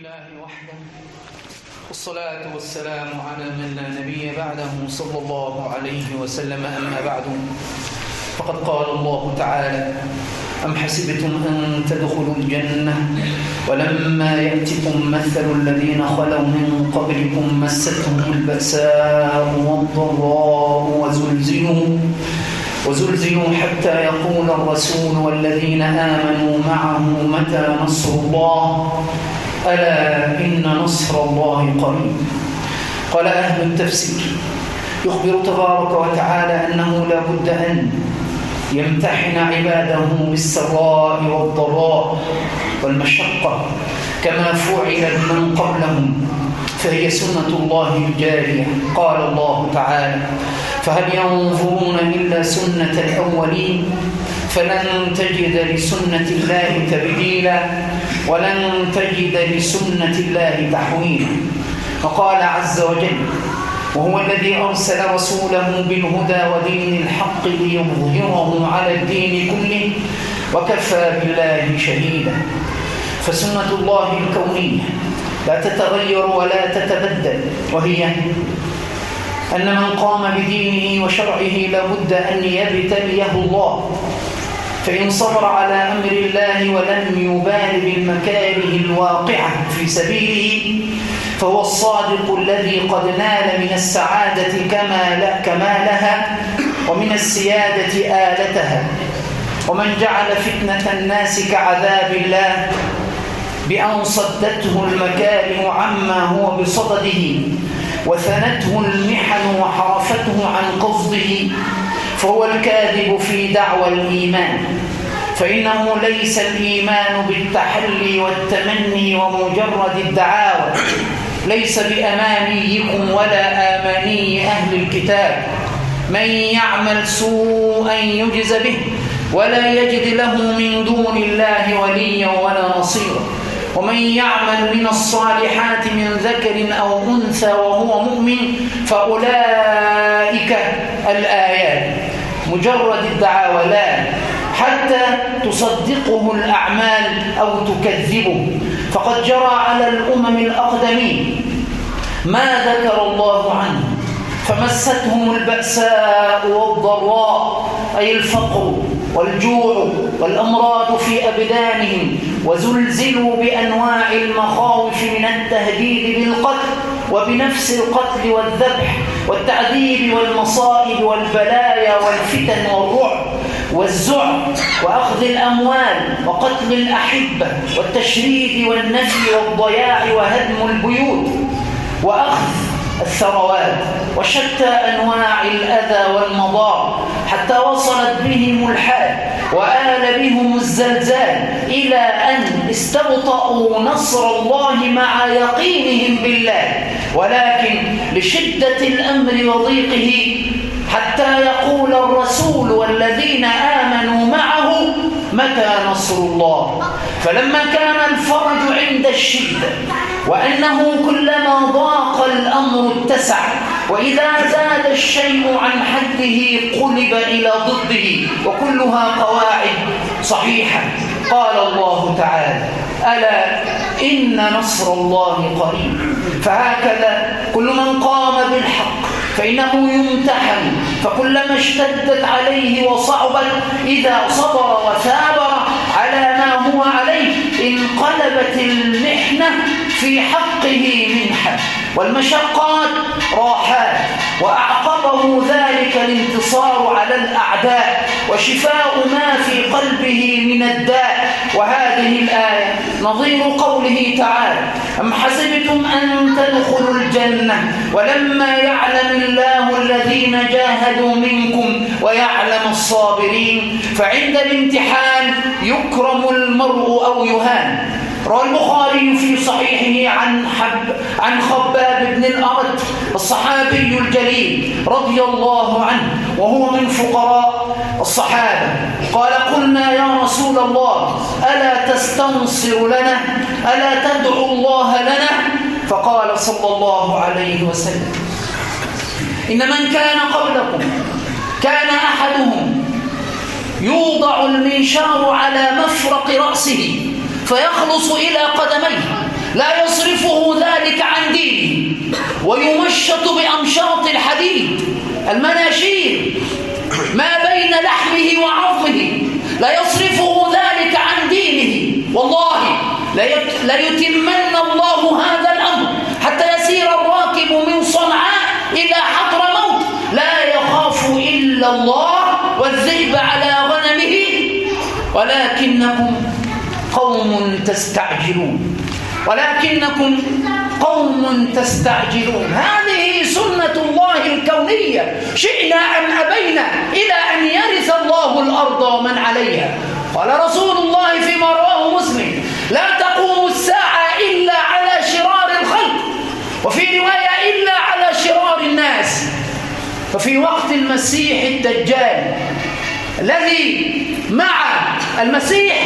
لله وحده والصلاة والسلام على من لا نبي بعده صلى الله عليه وسلم. أما بعد، فقد قال الله تعالى: أم حسبتم أن تدخلوا الجنة ولما يأتكم مثل الذين خلوا من قبلكم مستهم البأساء والضراء وزلزلوا حتى يقول الرسول والذين آمنوا معه متى نصر الله ألا إن نصر الله قريب. قال أهل التفسير: يخبر تبارك وتعالى أنه لا بد أن يمتحن عباده بالسراء والضراء والمشقة كما فعل بمن قبلهم، فهي سنة الله الجارية. قال الله تعالى: فهل ينظرون إلا سنة الأولين فلن تجد لسنة الله تبديلا ولن تجد لسنة الله تحويلا. وقال عز وجل: وهو الذي أرسل رسوله بالهدى ودين الحق ليظهره على الدين كله وكفى بالله شهيدا. فسنة الله الكونية لا تتغير ولا تتبدل، وهي أن من قام بدينه وشرعه لابد أن يبتليه الله، فإن صبر على أمر الله ولم يبال بالمكاره الواقعة في سبيله فهو الصادق الذي قد نال من السعادة كمالها ومن السيادة آلتها. ومن جعل فتنة الناس كعذاب الله بأن صدته المكاره عما هو بصدده وثنته المحن وحرفته عن قصده فهو الكاذب في دعوى الإيمان، فإنه ليس الإيمان بالتحلي والتمني ومجرد الدعاوى، ليس بأمانيكم ولا آماني أهل الكتاب. من يعمل سوءا يجز به ولا يجد له من دون الله وليا ولا نصيرا. ومن يعمل من الصالحات من ذكر أو أنثى وهو مؤمن فأولئك الآيات مجرد الدعاوى لا حتى تصدقه الأعمال أو تكذبه. فقد جرى على الأمم الأقدمين ما ذكر الله عنه، فمستهم البأساء والضراء أي الفقر والجوع والأمراض في أبدانهم، وزلزلوا بأنواع المخاوف من التهديد بالقتل وبنفس القتل والذبح والتعذيب والمصائب والبلايا والفتن والرعب والزعم وأخذ الأموال وقتل الأحبة والتشريد والنفي والضياع وهدم البيوت وأخذ الثروات وشتى أنواع الأذى والمضار، حتى وصلت بهم الحال وآل بهم الزلزال إلى أن استبطأوا نصر الله مع يقينهم بالله، ولكن لشدة الأمر وضيقه حتى يقول الرسول والذين آمنوا معه متى نصر الله. فلما كان الفرج عند الشدة وأنه كلما ضاق الأمر اتسع، وإذا زاد الشيء عن حده قلب إلى ضده، وكلها قواعد صحيحة. قال الله تعالى: ألا إن نصر الله قريب. فهكذا كل من قام بالحق فإنه يمتحن، فكلما اشتدت عليه وصعبت إذا صبر وثابر على ما هو عليه انقلبت المحنة في حقه منحة والمشقات راحات، وأعقبه ذلك الانتصار على الأعداء وشفاء ما في قلبه من الداء. وهذه الآية نظير قوله تعالى: أم حسبتم أن تدخلوا الجنة ولما يعلم الله الذين جاهدوا منكم ويعلم الصابرين. فعند الامتحان يكرم المرء أو يهان. روى البخاري في صحيحه عن خباب بن الأرت الصحابي الجليل رضي الله عنه، وهو من فقراء الصحابة، قال: قلنا يا رسول الله ألا تستنصر لنا، ألا تدعو الله لنا؟ فقال صلى الله عليه وسلم: إن من كان قبلكم كان أحدهم يوضع المنشار على مفرق رأسه فيخلص إلى قدميه لا يصرفه ذلك عن دينه، ويمشط بأمشاط الحديد المناشير ما بين لحمه وعظمه، لا يصرفه ذلك عن دينه. والله ليتمن الله هذا الأمر حتى يسير الراكب من صنعاء إلى حضرموت لا يخاف إلا الله والذئب على غنمه، ولكنكم قوم تستعجلون، ولكنكم قوم تستعجلون. هذه سنة الله الكونية، شئنا أم أبينا، إلى أن يرث الله الأرض ومن عليها. قال رسول الله فيما رواه مسلم: لا تقوم الساعة إلا على شرار الخلق، وفي رواية إلا على شرار الناس. ففي وقت المسيح الدجال الذي مع المسيح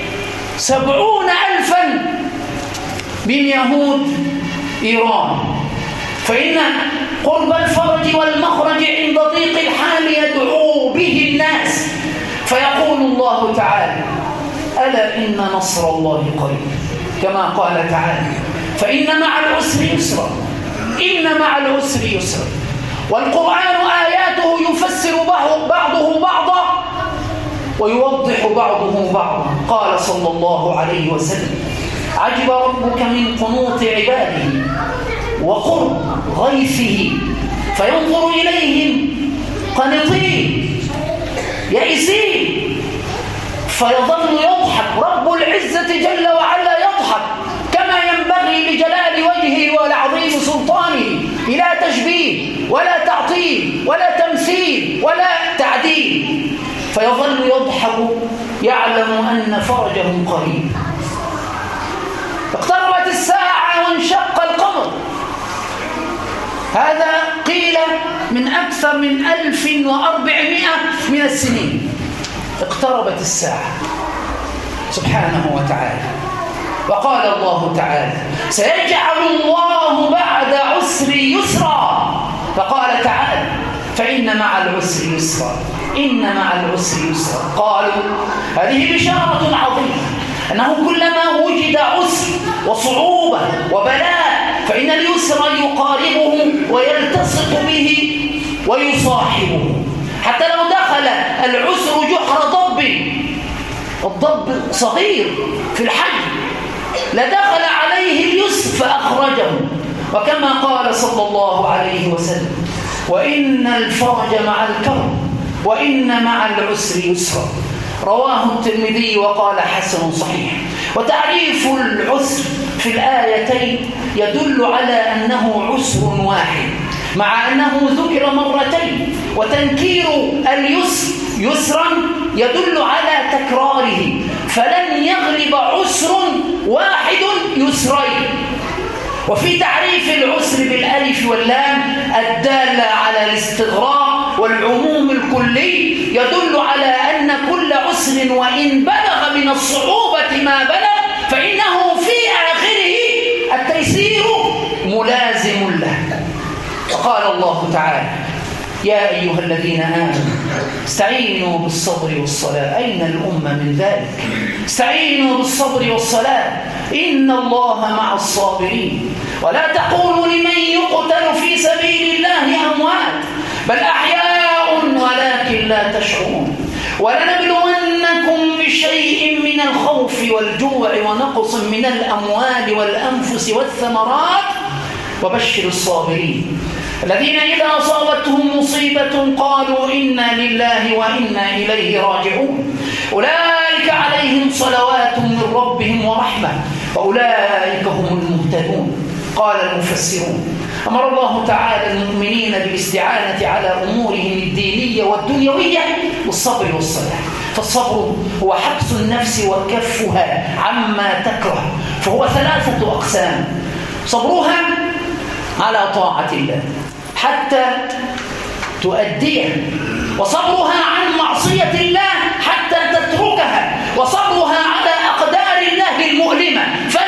70,000 من يهود إيران، فإن قرب الفرج والمخرج عند ضيق الحال يدعو به الناس، فيقول الله تعالى: ألا إن نصر الله قريب، كما قال تعالى: فإن مع العسر يسرا، إن مع العسر يسرا. والقرآن آياته يفسر بعضه بعضا ويوضح بعضه بعضا. قال صلى الله عليه وسلم: عجب ربك من قنوط عباده وقرب غيثه، فينظر إليهم قنطين يئسين، فيظل يضحك. رب العزة جل وعلا يضحك كما ينبغي لجلال وجهه ولعظيم سلطانه، بلا تشبيه ولا تعطيل ولا تمثيل ولا تعديل، فيظل يضحك يعلم أن فرجه قريب. اقتربت الساعة وانشق القمر. هذا قيل من أكثر من 1400 من السنين. اقتربت الساعة سبحانه وتعالى. وقال الله تعالى: سيجعل الله بعد عسر يسرا. فقال تعالى: فإن مع العسر يسرا، إن مع العسر يسرا. قالوا: هذه بشارة عظيمة، أنه كلما وجد عسر وصعوبة وبلاء فإن اليسر يقاربه ويلتصق به ويصاحبه. حتى لو دخل العسر جحر ضب، الضب صغير في الحجم، لدخل عليه اليسر فأخرجه. وكما قال صلى الله عليه وسلم: وإن الفرج مع الكرب وإن مع العسر يسرا. رواه الترمذي وقال حسن صحيح. وتعريف العسر في الآيتين يدل على أنه عسر واحد، مع أنه ذكر مرتين. وتنكير اليسر يسرا يدل على تكراره، فلن يغلب عسر واحد يسرين. وفي تعريف العسر بالألف واللام الدالة على الاستغراق والعموم الكلي يدل على أن كل عسر وإن بلغ من الصعوبة ما بلغ فإنه في آخره التيسير ملازم له. وقال الله تعالى: يا أيها الذين آمنوا استعينوا بالصبر والصلاة. أين الأمة من ذلك؟ استعينوا بالصبر والصلاة إن الله مع الصابرين. ولا تقولوا لمن يقتل في سبيل الله أموات، بل أحياء ولكن لا تشعرون. ولنبلونكم بشيء من الخوف والجوع ونقص من الأموال والأنفس والثمرات وبشر الصابرين الذين إذا أصابتهم مصيبة قالوا إنا لله وإنا إليه راجعون. أولئك عليهم صلوات من ربهم ورحمة وأولئك هم المهتدون. قال المفسرون: أمر الله تعالى المؤمنين بالاستعانة على أمورهم الدينية والدنيوية بالصبر والصلاة. فالصبر هو حبس النفس وكفها عما تكره، فهو 3 أقسام: صبرها على طاعة الله حتى تؤديه، وصبرها عن معصية الله حتى تتركها، وصبرها على أقدار الله المؤلمة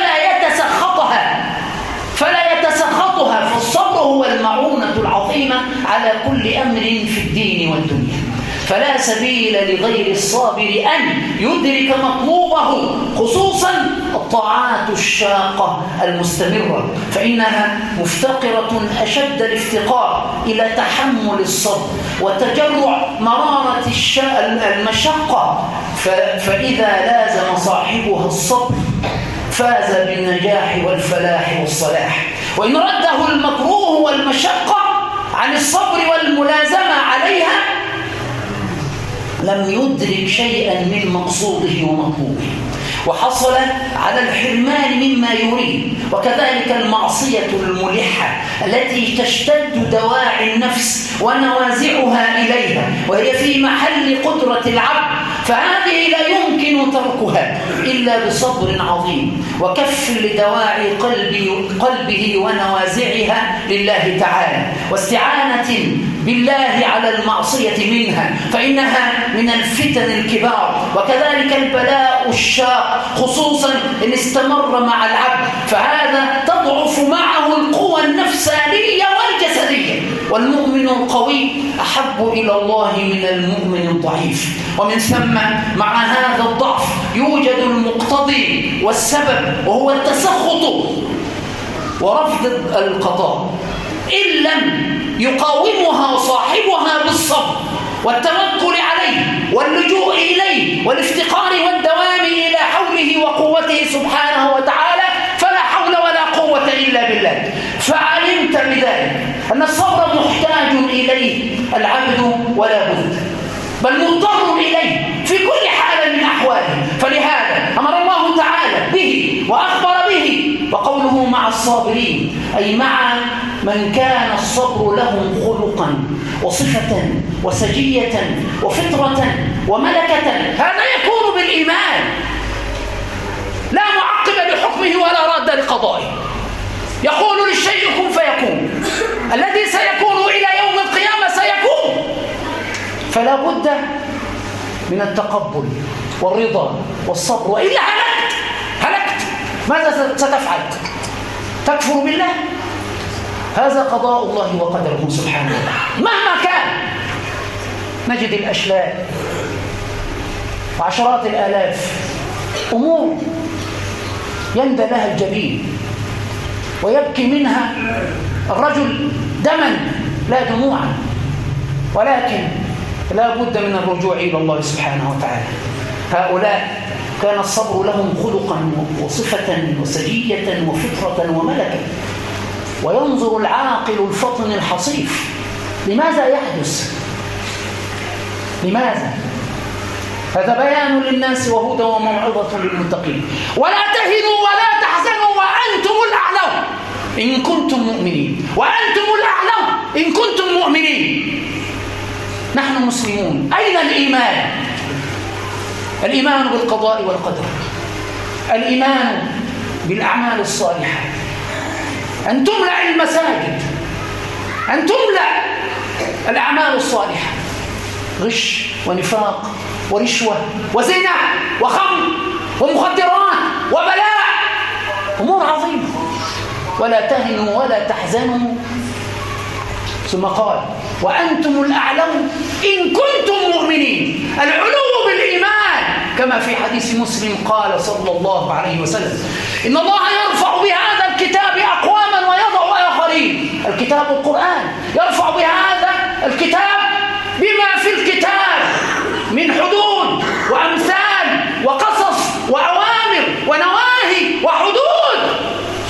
فلا يتسخطها. فالصبر هو المعونة العظيمة على كل أمر في الدين والدنيا. فلا سبيل لغير الصابر أن يدرك مطلوبه، خصوصا الطاعات الشاقة المستمرة، فإنها مفتقرة أشد الافتقار إلى تحمل الصبر وتجرع مرارة المشقة، فإذا لازم صاحبها الصبر فاز بالنجاح والفلاح والصلاح. وإن رده المكروه والمشقة عن الصبر والملازمة عليها لم يدرك شيئا من مقصوده ومطلوبه، وحصل على الحرمان مما يريد. وكذلك المعصية الملحة التي تشتد دواعي النفس ونوازعها إليها وهي في محل قدرة العبد، فهذه لا يمكن تركها إلا بصبر عظيم وكف لدواعي قلبه ونوازعها لله تعالى، واستعانة بالله على المعصية منها، فإنها من الفتن الكبار. وكذلك البلاء الشاق خصوصا إن استمر مع العبد، فهذا تضعف معه القوى النفسانية والجسدية، والمؤمن القوي أحب إلى الله من المؤمن الضعيف. ومن ثم مع هذا الضعف يوجد المقتضي والسبب، وهو التسخط ورفض القضاء، إن لم يقاومها صاحبها بالصبر والتوكل عليه واللجوء إليه والافتقار والدوام إلى حوله وقوته سبحانه وتعالى، فلا حول ولا قوة إلا بالله. فعلمت بذلك أن الصبر محتاج إليه العبد ولا بد، بل مضطر إليه في كل حال من أحواله، فلهذا أمر الله تعالى به وأخبر به، وقوله مع الصابرين أي مع من كان الصبر لهم خلقا وصفة وسجية وفطرة وملكة. هذا يكون بالإيمان، لا معقب لحكمه ولا راد لقضائه، يقول للشيء كن فيكون، الذي سيكون إلى يوم القيامة سيكون، فلا بد من التقبل والرضا والصبر، وإلا هلكت. ماذا ستفعل؟ تكفر بالله؟ هذا قضاء الله وقدره سبحانه وتعالى مهما كان. نجد الأشلاء وعشرات الآلاف أمور يندى لها الجبين ويبكي منها الرجل دما لا دموعا، ولكن لا بد من الرجوع إلى الله سبحانه وتعالى. هؤلاء كان الصبر لهم خلقا وصفة وسجية وفطرة وملكة. وينظر العاقل الفطن الحصيف لماذا يحدث؟ لماذا؟ هذا بيان للناس وهدى وموعظة للمتقين. ولا تهنوا ولا تحزنوا وأنتم الأعلون إن كنتم مؤمنين، وأنتم الأعلون إن كنتم مؤمنين. نحن مسلمون. أين الإيمان؟ الإيمان بالقضاء والقدر، الإيمان بالأعمال الصالحة، أن تملأ المساجد، أن تملأ الأعمال الصالحة، غش ونفاق ورشوة وزنا وخمر ومخدرات وبلاء، أمور عظيمة. ولا تهنوا ولا تحزنوا، ثم قال وأنتم الأعلون إن كنتم مؤمنين. العلو بالإيمان، كما في حديث مسلم قال صلى الله عليه وسلم إن الله يرفع بهذا الكتاب أقواما ويضع آخرين. الكتاب القرآن يرفع بهذا الكتاب بما في الكتاب من حدود وأمثال وقصص وأوامر ونواهي وحدود.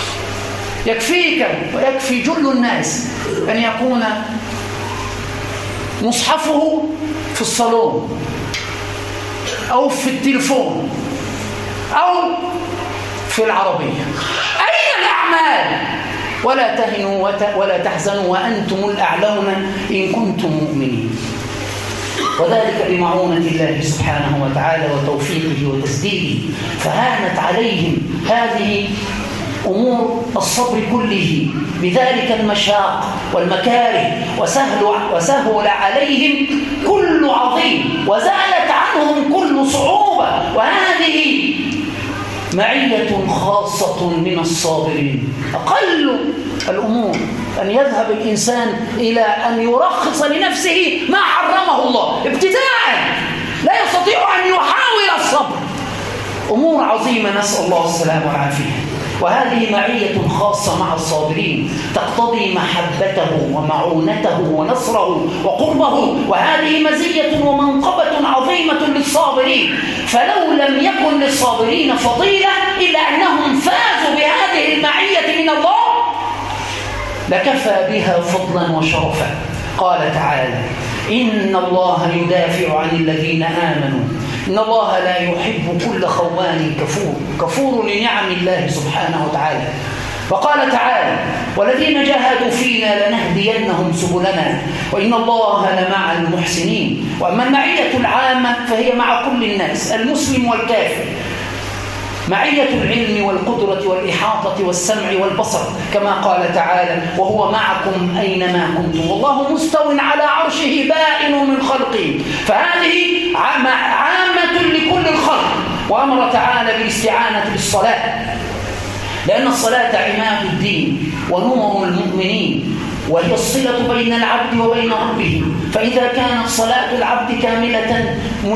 يكفيك ويكفي جل الناس أن يكون مصحفه في الصالون أو في التلفون أو في العربية. أين الأعمال؟ ولا تهنوا ولا تحزنوا وأنتم الأعلون إن كنتم مؤمنين. وذلك بمعونة الله سبحانه وتعالى وتوفيقه وتسديده. فهانت عليهم هذه أمور الصبر كله بذلك المشاق والمكاره، وسهل عليهم كل عظيم، وزالت عنهم كل صعوبة. وهذه معية خاصة من الصابرين. أقل الأمور أن يذهب الإنسان إلى أن يرخص لنفسه ما حرمه الله ابتداءً، لا يستطيع أن يحاول الصبر أمور عظيمة نسأل الله السلامة والعافية. وهذه معية خاصة مع الصابرين تقتضي محبته ومعونته ونصره وقربه، وهذه مزية ومنقبة عظيمة للصابرين. فلو لم يكن للصابرين فضيلة إلا أنهم فازوا بهذه المعية من الله لكفى بها فضلا وشرفا. قال تعالى: إن الله يدافع عن الذين آمنوا إن الله لا يحب كل خوان كفور لنعم الله سبحانه وتعالى. وقال تعالى: والذين جاهدوا فينا لنهدينهم سبلنا وإن الله لمع المحسنين. وأما المعية العامة فهي مع كل الناس المسلم والكافر، معية العلم والقدرة والإحاطة والسمع والبصر، كما قال تعالى: وهو معكم أينما كنتم والله مستو على عرشه بائن من خلقه. فهذه عامة لكل الخلق. وأمر تعالى بالاستعانة بالصلاة، لأن الصلاة عماد الدين ونور المؤمنين، وهي الصلة بين العبد وبين ربه. فإذا كانت صلاة العبد كاملة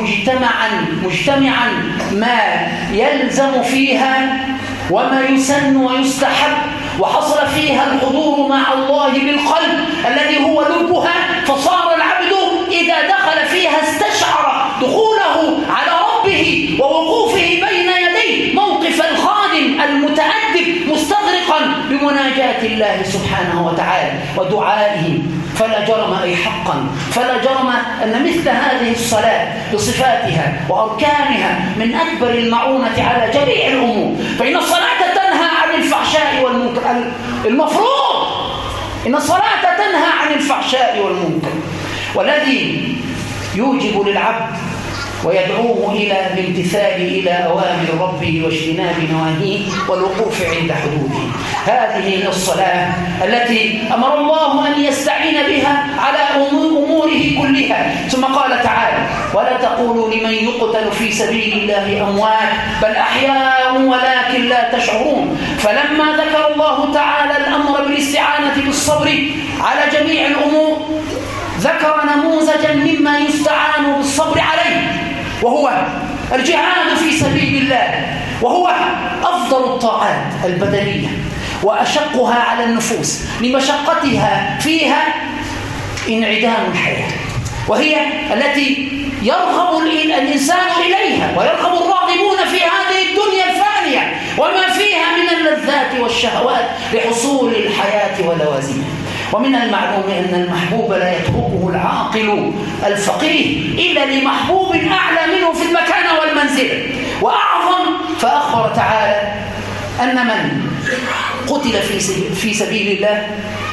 مجتمعا ما يلزم فيها وما يسن ويستحب، وحصل فيها الحضور مع الله بالقلب الذي هو لبها، فصار العبد إذا دخل فيها استشعر دخوله على ربه ووقوفه بين يديه موقف الخادم المتأدب مستغرقا بمناجاة الله سبحانه وتعالى ودعائه. فلا جرم أي حقا فلا جرم أن مثل هذه الصلاة بصفاتها وأركانها من أكبر المعونة على جميع الأمور. فإن الصلاة تنهى عن الفحشاء والمنكر، المفروض إن الصلاة تنهى عن الفحشاء والمنكر، والذي يوجب للعبد ويدعوه إلى الامتثال إلى أوامر ربه واجتناب نواهيه والوقوف عند حدوده. هذه هي الصلاة التي أمر الله أن يستعين بها على أموره كلها. ثم قال تعالى: ولا تقولوا لمن يقتل في سبيل الله أموات بل أحياء ولكن لا تشعرون. فلما ذكر الله تعالى الأمر بالاستعانة بالصبر على جميع الأمور ذكر نموذجا مما يستعان بالصبر عليه، وهو الجهاد في سبيل الله، وهو أفضل الطاعات البدنية وأشقها على النفوس لمشقتها فيها انعدام الحياة، وهي التي يرغب الإنسان إليها ويرغب الراغبون في هذه الدنيا الفانية وما فيها من اللذات والشهوات لحصول الحياة ولوازمها. ومن المعلوم أن المحبوب لا يتركه العاقل الفقيه إلا لمحبوب أعلى منه في المكانة والمنزلة وأعظم. فأخبر تعالى أن من قتل في سبيل الله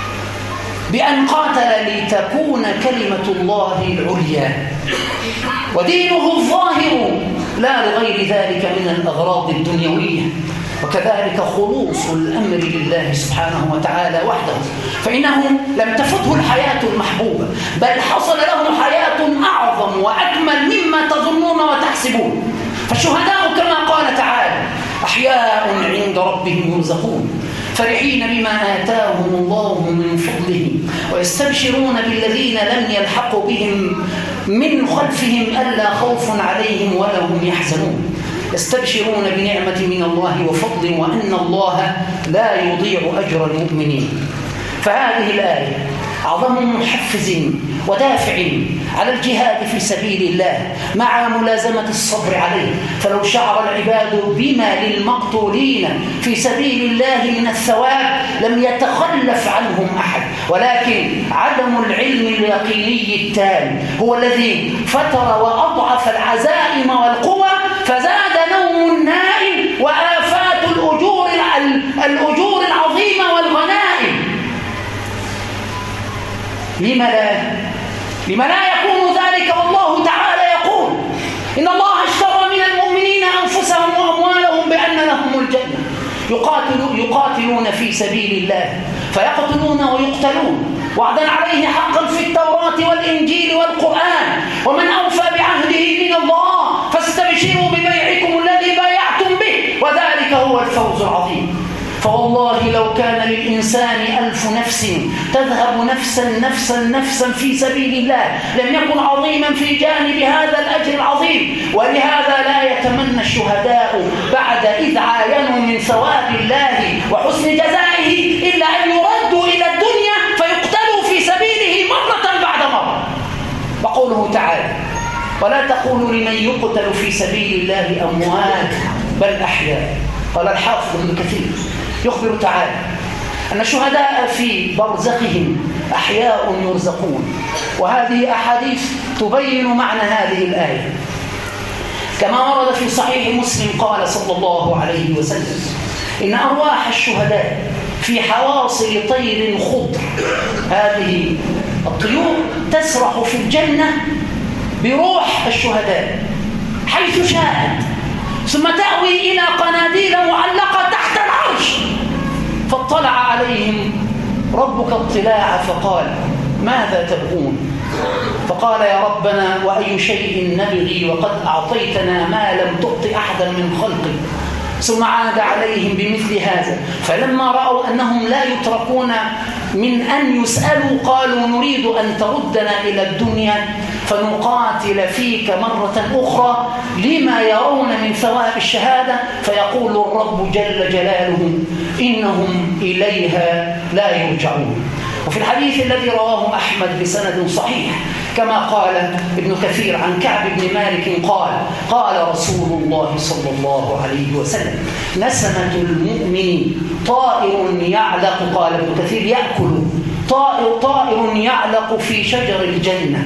بأن قاتل لتكون كلمة الله العليا ودينه الظاهر لا لغير ذلك من الأغراض الدنيوية، وكذلك خلوص الأمر لله سبحانه وتعالى وحده، فإنه لم تفته الحياة المحبوبة بل حصل له حياة أعظم وأكمل مما تظنون وتحسبون. فالشهداء كما قال تعالى: أحياء عند ربهم يرزقون فرحين بما آتاهم الله من فضله ويستبشرون بالذين لم يلحقوا بهم من خلفهم ألا خوف عليهم ولا هم يحزنون. يستبشرون بنعمة من الله وفضل وأن الله لا يضيع أجر المؤمنين. فهذه الآية أعظم محفز ودافع على الجهاد في سبيل الله مع ملازمة الصبر عليه. فلو شعر العباد بما للمقتولين في سبيل الله من الثواب لم يتخلف عنهم أحد، ولكن عدم العلم اليقيني التام هو الذي فتر وأضعف العزائم والقوى، فزاد نوم النائم وآفات الأجور العظيمة والغنائم. لما لا يكون ذلك؟ والله تعالى يقول: إن الله اشترى من المؤمنين أنفسهم وأموالهم بأن لهم الجنة يقاتلون في سبيل الله فيقتلون ويقتلون وعدا عليه حقا في التوراة والإنجيل والقرآن، ومن أوفى بعهده من الله فاستبشروا ببيعكم الذي بايعتم به وذلك هو الفوز العظيم. فوالله لو كان للإنسان 1000 نفس تذهب نفسا في سبيل الله لم يكن عظيما في جانب هذا الأجر العظيم. ولهذا لا يتمنى الشهداء بعد إذ عاينوا من ثواب الله وحسن جزائه إلا أن يردوا إلى الدنيا فيقتلوا في سبيله مرة بعد مرة. وقوله تعالى: ولا تقولوا لمن يقتل في سبيل الله أموات بل أحياء. قال الحافظ ابن كثير يخبر تعالى أن الشهداء في برزخهم أحياء يرزقون. وهذه أحاديث تبين معنى هذه الآية، كما ورد في صحيح مسلم قال صلى الله عليه وسلم: إن أرواح الشهداء في حواصل طير خضر. هذه الطيور تسرح في الجنة بروح الشهداء حيث شاءت، ثم تأوي إلى قناديل معلقة تحت العرش، فاطلع عليهم ربك اطلاع فقال: ماذا تبغون؟ فقال: يا ربنا وأي شيء نبغي وقد أعطيتنا ما لم تعط أحدا من خلقك. ثم عاد عليهم بمثل هذا، فلما رأوا أنهم لا يتركون من أن يسألوا قالوا: نريد أن تردنا إلى الدنيا فنقاتل فيك مرة أخرى لما يرون من ثواب الشهادة. فيقول الرب جل جلاله: إنهم إليها لا يرجعون. وفي الحديث الذي رواه أحمد بسند صحيح كما قال ابن كثير عن كعب بن مالك قال رسول الله صلى الله عليه وسلم: نسمة المؤمن طائر يعلق، قال ابن كثير يأكل، طائر يعلق في شجر الجنة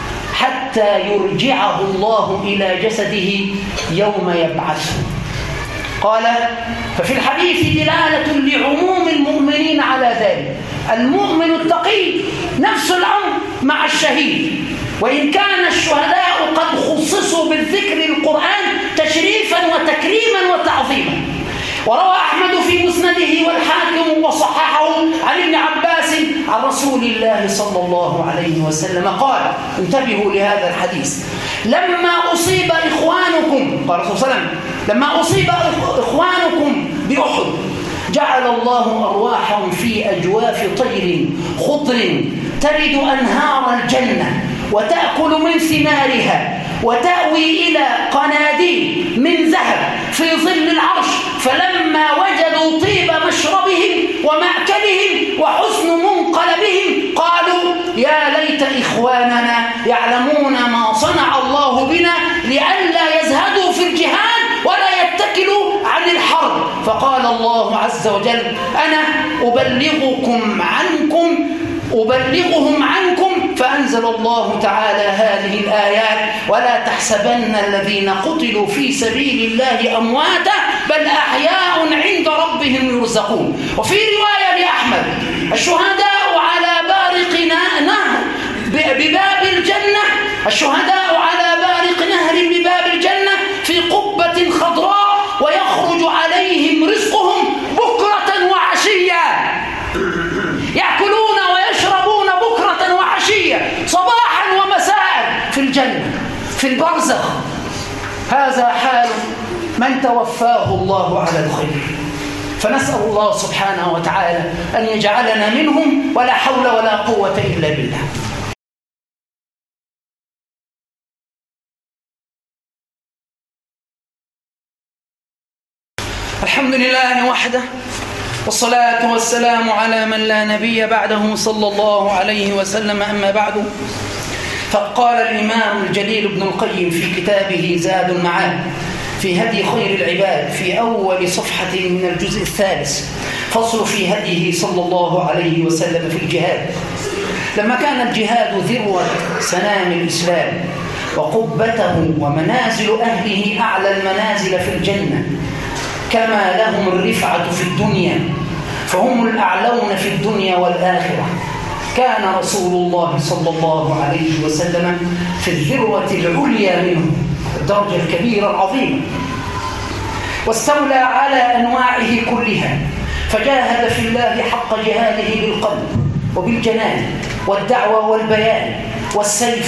حتى يرجعه الله إلى جسده يوم يبعثه. قال: ففي الحديث دلالة لعموم المؤمنين على ذلك. المؤمن التقي نفس الأمر مع الشهيد، وإن كان الشهداء قد خصصوا بالذكر القرآن تشريفا وتكريما وتعظيما. وروى أحمد في مسنده والحاكم وصححه عن ابن عباس عن رسول الله صلى الله عليه وسلم قال: انتبهوا لهذا الحديث: لما أصيب إخوانكم، قال الرسول صلى الله عليه وسلم: لما أصيب إخوانكم بأحد جعل الله أرواحهم في أجواف طير خضر ترد أنهار الجنة وتأكل من ثمارها وتأوي إلى قناديل من ذهب في ظل العرش. فلما وجدوا طيب مشربهم ومأكلهم وحسن منقلبهم قالوا: يا ليت إخواننا يعلمون ما صنع الله بنا لئلا يزهدوا في الجهاد ولا يتكلوا عن الحرب. فقال الله عز وجل: أنا أبلغهم عنكم. فأنزل الله تعالى هذه الآيات: ولا تحسبن الذين قتلوا في سبيل الله أمواتا بل أحياء عند ربهم يرزقون. وفي رواية لأحمد: الشهداء على بارق نهر بباب الجنة، الشهداء على بارق نهر بباب الجنة في قبة خضراء ويخرج عليهم رزقهم بكرة وعشية، يأكلون ويشربون بكرة وعشية صباحا ومساء في الجنة في البرزخ. هذا حال من توفاه الله على الخير. فنسأل الله سبحانه وتعالى أن يجعلنا منهم، ولا حول ولا قوة إلا بالله. الحمد لله وحده، والصلاة والسلام على من لا نبي بعده صلى الله عليه وسلم. أما بعد، فقال الإمام الجليل ابن القيم في كتابه زاد المعاد في هدي خير العباد في أول صفحة من الجزء الثالث، فصل في هديه صلى الله عليه وسلم في الجهاد. لما كان الجهاد ذروة سنام الإسلام وقبته ومنازل أهله أعلى المنازل في الجنة، كما لهم الرفعة في الدنيا فهم الأعلون في الدنيا والآخرة، كان رسول الله صلى الله عليه وسلم في الذروة العليا منه، الدرجة الكبيرة العظيمة، واستولى على أنواعه كلها، فجاهد في الله حق جهاده بالقلب وبالجنان والدعوة والبيان والسيف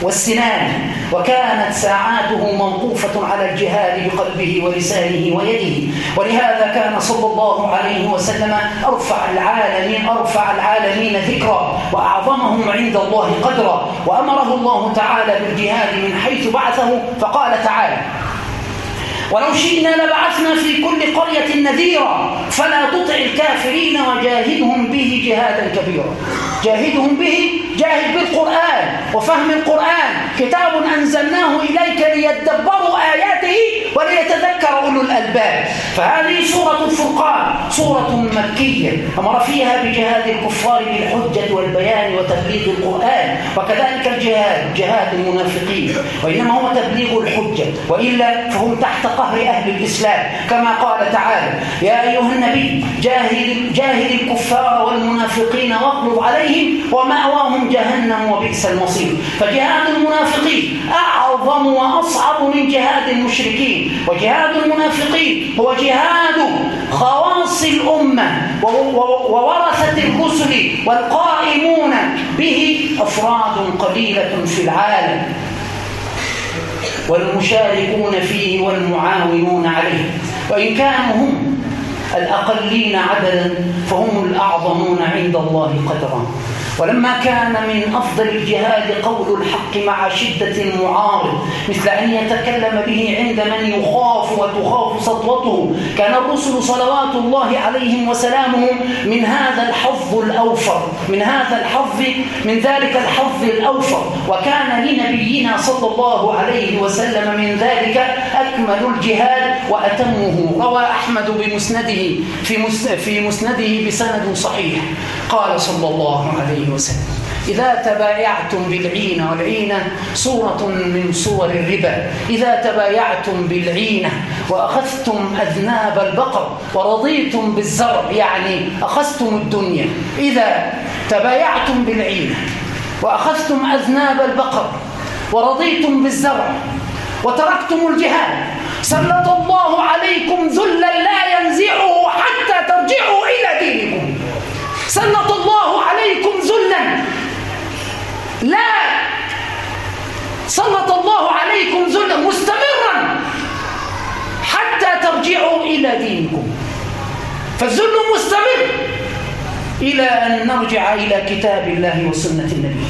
والسنان، وكانت ساعاته موقوفة على الجهاد بقلبه ولسانه ويده. ولهذا كان صلى الله عليه وسلم أرفع العالمين ذكرا وأعظمهم عند الله قدرا. وأمره الله تعالى بالجهاد من حيث بعثه، فقال تعالى: ولو شئنا لبعثنا في كل قرية نذيرا فلا تطع الكافرين وجاهدهم به جهادا كبيرا. جاهدهم به، جاهد بالقرآن وفهم القرآن، كتاب أنزلناه إليك ليدبروا آياته وليتذكر أولو الألباب. فهذه سورة الفرقان سورة مكية أمر فيها بجهاد الكفار بالحجة والبيان وتبليغ القرآن، وكذلك الجهاد جهاد المنافقين، وإنما هو تبليغ الحجة، وإلا فهم تحت قهر أهل الإسلام، كما قال تعالى: يا أيها النبي جاهد الكفار والمنافقين واغلظ عليهم ومأواهم جهنم وبئس المصير. فجهاد المنافقين أعظم وأصعب من جهاد المشركين، وجهاد المنافقين هو جهاد خواص الأمة وورثة الرسل والقائمون به أفراد قليلة في العالم، والمشاركون فيه والمعاونون عليه، وإن كانوا هم الأقلين عددا فهم الأعظمون عند الله قدرا. ولما كان من أفضل الجهاد قول الحق مع شدة المعارض، مثل أن يتكلم به عند من يخاف وتخاف سطوته، كان الرسل صلوات الله عليهم وسلامه من هذا الحظ الأوفر، من ذلك الحظ الأوفر. وكان لنبينا صلى الله عليه وسلم من ذلك أكمل الجهاد وأتمه. روى أحمد بمسنده في مسنده بسند صحيح، قال صلى الله عليه وسلم: إذا تبايعتم بالعينة، والعينة صورة من صور الربا، إذا تبايعتم بالعينة وأخذتم أذناب البقر ورضيتم بالزرع، يعني أخذتم الدنيا، إذا تبايعتم بالعينة وأخذتم أذناب البقر ورضيتم بالزرع وتركتم الجهاد، سلط الله عليكم ذلا لا ينزعه حتى ترجعوا إلى دينكم. سلط الله عليكم ذلا مستمرا حتى ترجعوا إلى دينكم. فالذل مستمر إلى أن نرجع إلى كتاب الله وسنة النبي.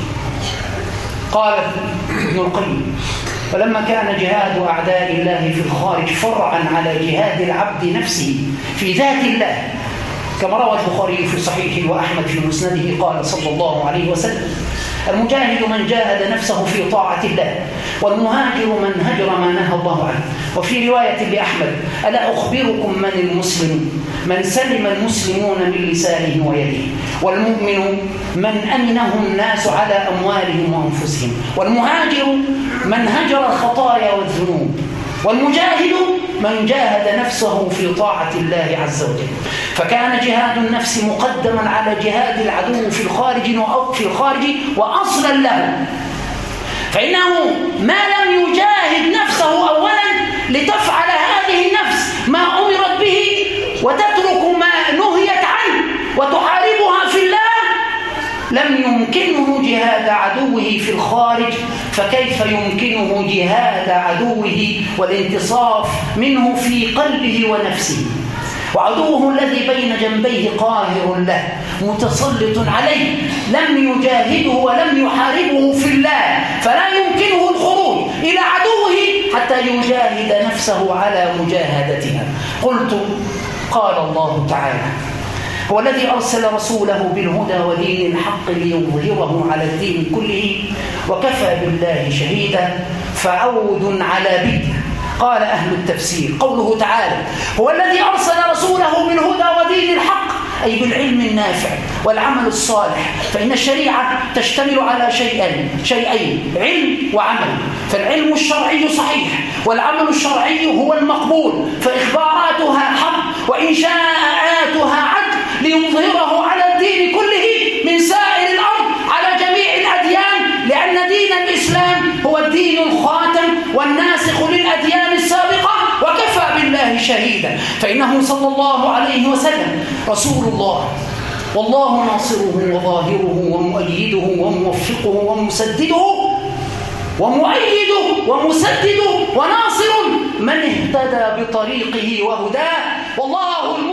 قال ابن القيم: ولما كان جهاد أعداء الله في الخارج فرعا على جهاد العبد نفسه في ذات الله، كما روى البخاري في صحيحه وأحمد في مسنده، قال صلى الله عليه وسلم: المجاهد من جاهد نفسه في طاعة الله، والمهاجر من هجر ما نهى الله عنه. وفي رواية لأحمد: ألا أخبركم من المسلم؟ من سلم المسلمون من لسانه ويده، والمؤمن من أمنه الناس على أموالهم وأنفسهم، والمهاجر من هجر الخطايا والذنوب، والمجاهد من جاهد نفسه في طاعة الله عز وجل. فكان جهاد النفس مقدما على جهاد العدو في الخارج وأصلا له، فإنه ما لم يجاهد نفسه أولا لتفعل هذه النفس ما أمرت به وتترك ما نهيت عنه وتحاربها في الله، لم يمكنه جهاد عدوه في الخارج، فكيف يمكنه جهاد عدوه والانتصاف منه في قلبه ونفسه؟ وعدوه الذي بين جنبيه قاهر له متسلط عليه، لم يجاهده ولم يحاربه في الله، فلا يمكنه الخروج إلى عدوه حتى يجاهد نفسه على مجاهدتها. قلت: قال الله تعالى: هو الذي أرسل رسوله بالهدى ودين الحق ليظهره على الدين كله وكفى بالله شهيدا. فعود على بدء. قال أهل التفسير: قوله تعالى: هو الذي أرسل رسوله بالهدى ودين الحق، أي بالعلم النافع والعمل الصالح، فإن الشريعة تشتمل على شيئين: علم وعمل. فالعلم الشرعي صحيح، والعمل الشرعي هو المقبول، فإخباراتها حق وإنشاءاتها عدل، ليظهره على الدين كله من سائر الأرض على جميع الأديان، لأن دين الإسلام هو الدين الخاتم والناسخ للأديان السابقة، وكفى بالله شهيدا. فإنه صلى الله عليه وسلم رسول الله، والله ناصره وظاهره ومؤيده وموفقه ومسدده، ومؤيده ومسدده وناصر من اهتدى بطريقه وهداه، والله